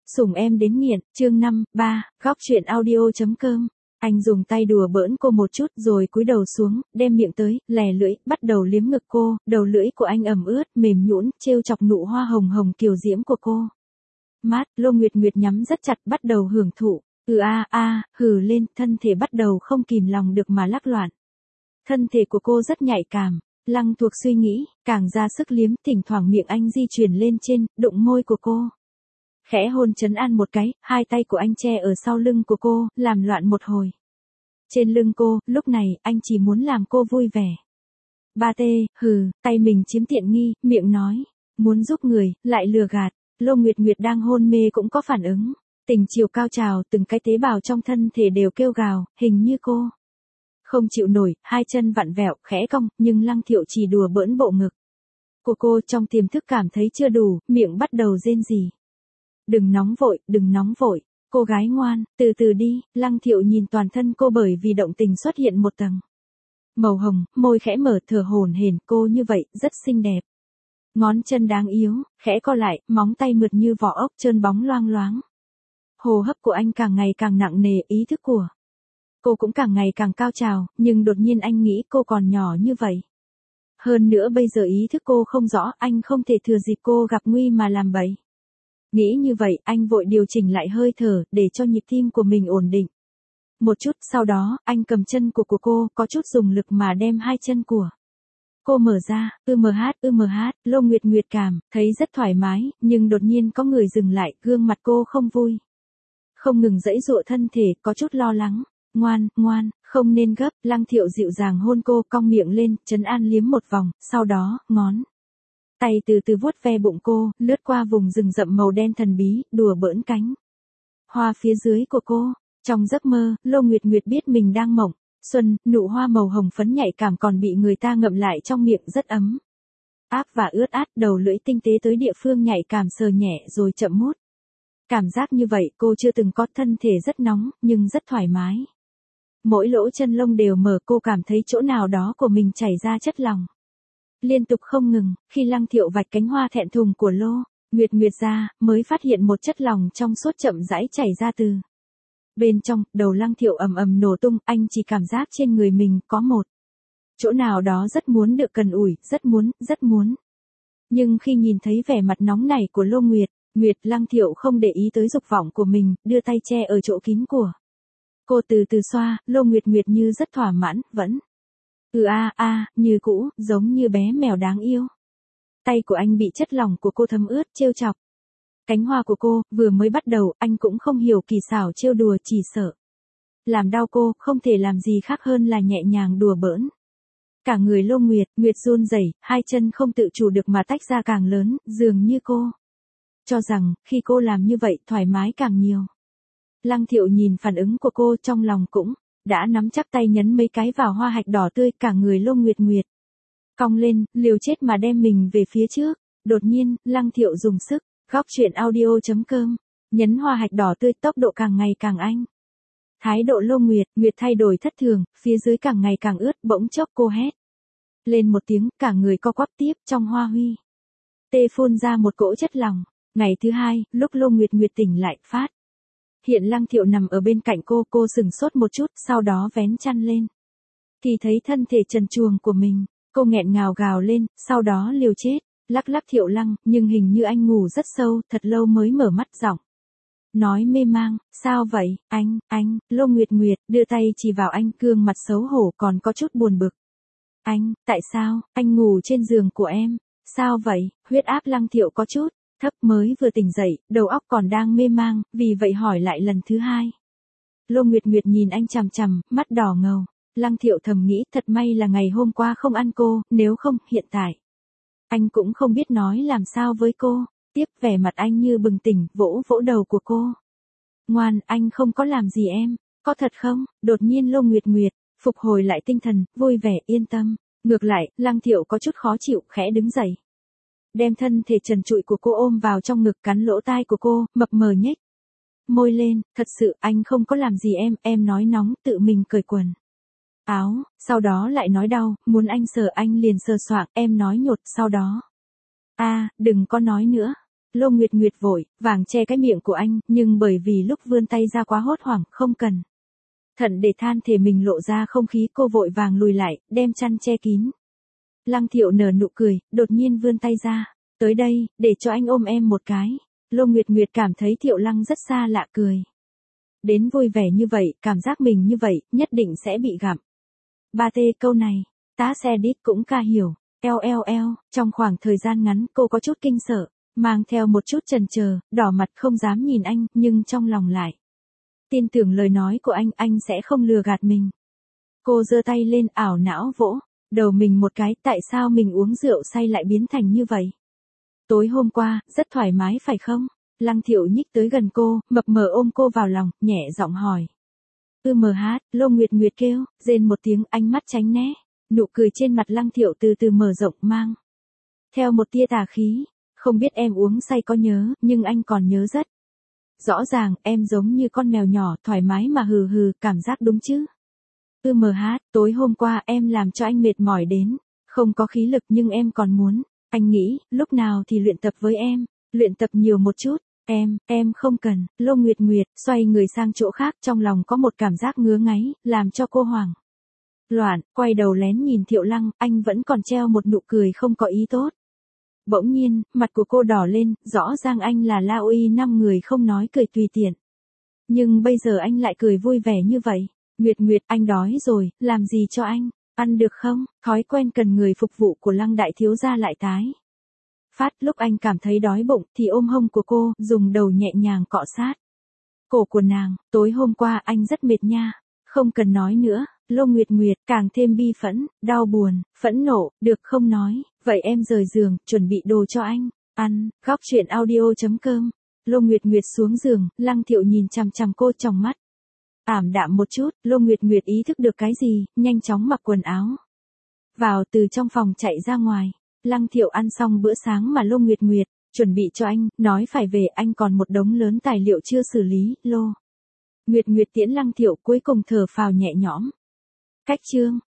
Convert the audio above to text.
Sủng em đến nghiện, chương 5, 3, góc truyện audio.com. Anh dùng tay đùa bỡn cô một chút rồi cúi đầu xuống, đem miệng tới, lè lưỡi, bắt đầu liếm ngực cô, đầu lưỡi của anh ẩm ướt, mềm nhũn, trêu chọc nụ hoa hồng hồng kiều diễm của cô. Mát, Lô Nguyệt Nguyệt nhắm rất chặt bắt đầu hưởng thụ, hừ lên, thân thể bắt đầu không kìm lòng được mà lắc loạn. Thân thể của cô rất nhạy cảm, Lăng Thuộc suy nghĩ, càng ra sức liếm, thỉnh thoảng miệng anh di chuyển lên trên, đụng môi của cô. Khẽ hôn trấn an một cái, hai tay của anh che ở sau lưng của cô, làm loạn một hồi. Trên lưng cô, lúc này, anh chỉ muốn làm cô vui vẻ. Ba tê, tay mình chiếm tiện nghi, miệng nói, muốn giúp người, lại lừa gạt. Lô Nguyệt Nguyệt đang hôn mê cũng có phản ứng. Tình chiều cao trào, từng cái tế bào trong thân thể đều kêu gào, hình như cô. Không chịu nổi, hai chân vặn vẹo, khẽ cong, nhưng Lăng Thiệu chỉ đùa bỡn bộ ngực. Cô trong tiềm thức cảm thấy chưa đủ, miệng bắt đầu rên rỉ. Đừng nóng vội, cô gái ngoan, từ từ đi. Lăng Thiệu nhìn toàn thân cô bởi vì động tình xuất hiện một tầng màu hồng, môi khẽ mở, thở hổn hển, cô như vậy, rất xinh đẹp. Ngón chân đáng yếu, khẽ co lại, móng tay mượt như vỏ ốc trơn bóng loang loáng. Hô hấp của anh càng ngày càng nặng nề, ý thức của cô cũng càng ngày càng cao trào, nhưng đột nhiên anh nghĩ cô còn nhỏ như vậy. Hơn nữa bây giờ ý thức cô không rõ, anh không thể thừa dịp cô gặp nguy mà làm bậy. Nghĩ như vậy, anh vội điều chỉnh lại hơi thở, để cho nhịp tim của mình ổn định. Một chút, sau đó, anh cầm chân của cô, có chút dùng lực mà đem hai chân của cô mở ra, Lô Nguyệt Nguyệt cảm, thấy rất thoải mái, nhưng đột nhiên có người dừng lại, gương mặt cô không vui. Không ngừng giãy giụa thân thể, có chút lo lắng. Ngoan, không nên gấp. Lăng Thiệu dịu dàng hôn cô, cong miệng lên, trấn an liếm một vòng, sau đó, ngón tay từ từ vuốt ve bụng cô, lướt qua vùng rừng rậm màu đen thần bí, đùa bỡn cánh hoa phía dưới của cô. Trong giấc mơ, Lô Nguyệt Nguyệt biết mình đang mộng. Xuân, nụ hoa màu hồng phấn nhạy cảm còn bị người ta ngậm lại trong miệng, rất ấm áp và ướt át, đầu lưỡi tinh tế tới địa phương nhạy cảm sờ nhẹ rồi chậm mút. Cảm giác như vậy cô chưa từng có, thân thể rất nóng, nhưng rất thoải mái. Mỗi lỗ chân lông đều mở, cô cảm thấy chỗ nào đó của mình chảy ra chất lỏng. Liên tục không ngừng, khi Lăng Thiệu vạch cánh hoa thẹn thùng của Lô Nguyệt Nguyệt ra, mới phát hiện một chất lỏng trong suốt chậm rãi chảy ra từ bên trong. Đầu Lăng Thiệu ầm ầm nổ tung, anh chỉ cảm giác trên người mình có một chỗ nào đó rất muốn được cần ủi, rất muốn. Nhưng khi nhìn thấy vẻ mặt nóng nảy của Lô Nguyệt Nguyệt, Lăng Thiệu không để ý tới dục vọng của mình, đưa tay che ở chỗ kín của cô, từ từ xoa. Lô Nguyệt Nguyệt như rất thỏa mãn, vẫn như cũ, giống như bé mèo đáng yêu. Tay của anh bị chất lỏng của cô thấm ướt, trêu chọc cánh hoa của cô. Vừa mới bắt đầu, anh cũng không hiểu kỳ xảo trêu đùa, chỉ sợ làm đau cô, không thể làm gì khác hơn là nhẹ nhàng đùa bỡn. Cả người Lô Nguyệt Nguyệt run rẩy, hai chân không tự chủ được mà tách ra càng lớn, dường như cô cho rằng, khi cô làm như vậy, thoải mái càng nhiều. Lăng Thiệu nhìn phản ứng của cô, trong lòng cũng đã nắm chắc tay nhấn mấy cái vào hoa hạch đỏ tươi. Cả người Lô Nguyệt Nguyệt cong lên, liều chết mà đem mình về phía trước. Đột nhiên, Lăng Thiệu dùng sức, góc truyện audio.com, nhấn hoa hạch đỏ tươi, tốc độ càng ngày càng nhanh. Thái độ Lô Nguyệt Nguyệt thay đổi thất thường, phía dưới càng ngày càng ướt, bỗng chốc cô hét lên một tiếng, cả người co quắp tiếp, trong hoa huy tê phun ra một cỗ chất lỏng. Ngày thứ hai, lúc Lô Nguyệt Nguyệt tỉnh lại, phát hiện Lăng Thiệu nằm ở bên cạnh cô sửng sốt một chút, sau đó vén chăn lên thì thấy thân thể trần truồng của mình. Cô nghẹn ngào gào lên, sau đó liều chết lắc Thiệu Lăng, nhưng hình như anh ngủ rất sâu, thật lâu mới mở mắt, giọng nói mê mang, sao vậy, anh. Lô Nguyệt Nguyệt đưa tay chỉ vào anh, gương mặt xấu hổ còn có chút buồn bực. Tại sao, anh ngủ trên giường của em, sao vậy? Huyết áp Lăng Thiệu có chút thấp, mới vừa tỉnh dậy, đầu óc còn đang mê mang, vì vậy hỏi lại lần thứ hai. Lô Nguyệt Nguyệt nhìn anh chằm chằm, mắt đỏ ngầu. Lăng Thiệu thầm nghĩ, thật may là ngày hôm qua không ăn cô, nếu không, hiện tại anh cũng không biết nói làm sao với cô. Tiếp, vẻ mặt anh như bừng tỉnh, vỗ đầu của cô. Ngoan, anh không có làm gì em, có thật không? Đột nhiên Lô Nguyệt Nguyệt phục hồi lại tinh thần, vui vẻ, yên tâm. Ngược lại, Lăng Thiệu có chút khó chịu, khẽ đứng dậy, đem thân thể trần trụi của cô ôm vào trong ngực, cắn lỗ tai của cô, mập mờ nhếch môi lên. Thật sự, anh không có làm gì em nói nóng, tự mình cởi quần áo, sau đó lại nói đau, muốn anh sờ anh liền sờ soạng, em nói nhột, sau đó đừng có nói nữa. Lô Nguyệt Nguyệt vội vàng che cái miệng của anh, nhưng bởi vì lúc vươn tay ra quá hốt hoảng, không cần. Thận để than thể mình lộ ra không khí, cô vội vàng lùi lại, đem chăn che kín. Lăng Thiệu nở nụ cười, đột nhiên vươn tay ra. Tới đây, để cho anh ôm em một cái. Lô Nguyệt Nguyệt cảm thấy Thiệu Lăng rất xa lạ, cười. Đến vui vẻ như vậy, cảm giác mình như vậy, nhất định sẽ bị gặm. Ba tê câu này, tá xe đít cũng ca hiểu. Eo, trong khoảng thời gian ngắn cô có chút kinh sợ, mang theo một chút chần chờ, đỏ mặt không dám nhìn anh, nhưng trong lòng lại tin tưởng lời nói của anh sẽ không lừa gạt mình. Cô giơ tay lên ảo não vỗ đầu mình một cái, tại sao mình uống rượu say lại biến thành như vậy? Tối hôm qua, rất thoải mái phải không? Lăng Thiệu nhích tới gần cô, mập mờ ôm cô vào lòng, nhẹ giọng hỏi. Lô Nguyệt Nguyệt kêu, rên một tiếng, ánh mắt tránh né. Nụ cười trên mặt Lăng Thiệu từ từ mở rộng, mang theo một tia tà khí. Không biết em uống say có nhớ, nhưng anh còn nhớ rất rõ ràng, em giống như con mèo nhỏ, thoải mái mà hừ hừ, cảm giác đúng chứ? Tối hôm qua em làm cho anh mệt mỏi đến không có khí lực, nhưng em còn muốn. Anh nghĩ, lúc nào thì luyện tập với em, luyện tập nhiều một chút. Em không cần. Lô Nguyệt Nguyệt xoay người sang chỗ khác, trong lòng có một cảm giác ngứa ngáy, làm cho cô hoảng loạn, quay đầu lén nhìn Thiệu Lăng, anh vẫn còn treo một nụ cười không có ý tốt. Bỗng nhiên, mặt của cô đỏ lên, rõ ràng anh là La Uy 5 người không nói cười tùy tiện. Nhưng bây giờ anh lại cười vui vẻ như vậy. Nguyệt, anh đói rồi, làm gì cho anh? Ăn được không? Thói quen cần người phục vụ của Lăng đại thiếu gia lại tái phát, lúc anh cảm thấy đói bụng thì ôm hông của cô, dùng đầu nhẹ nhàng cọ sát cổ của nàng. Tối hôm qua anh rất mệt nha. Không cần nói nữa. Lô Nguyệt Nguyệt càng thêm bi phẫn, đau buồn, phẫn nộ, được không nói, vậy em rời giường, chuẩn bị đồ cho anh ăn. Góc truyện audio.com. Lô Nguyệt Nguyệt xuống giường, Lăng Thiệu nhìn chằm chằm cô, trong mắt ảm đạm một chút. Lô Nguyệt Nguyệt ý thức được cái gì, nhanh chóng mặc quần áo vào, từ trong phòng chạy ra ngoài. Lăng Thiệu ăn xong bữa sáng mà Lô Nguyệt Nguyệt chuẩn bị cho anh, nói phải về, anh còn một đống lớn tài liệu chưa xử lý. Lô Nguyệt Nguyệt tiễn Lăng Thiệu, cuối cùng thở phào nhẹ nhõm. Cách chương